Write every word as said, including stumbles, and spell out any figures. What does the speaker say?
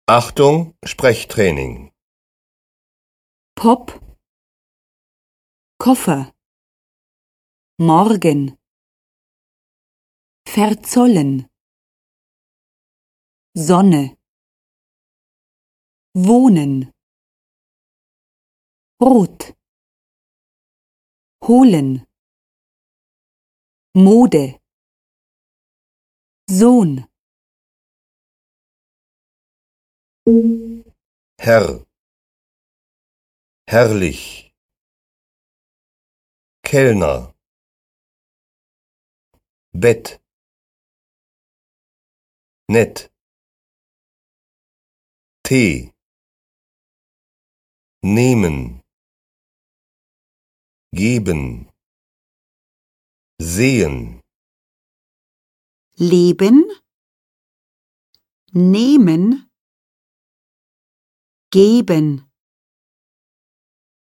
Achtung, Sprechtraining. Pop, Koffer, morgen, verzollen, Sonne, wohnen, rot, holen, Mode, Sohn. Herr, herrlich. Kellner, Bett, nett. Tee, nehmen, geben, sehen. Leben, nehmen, geben.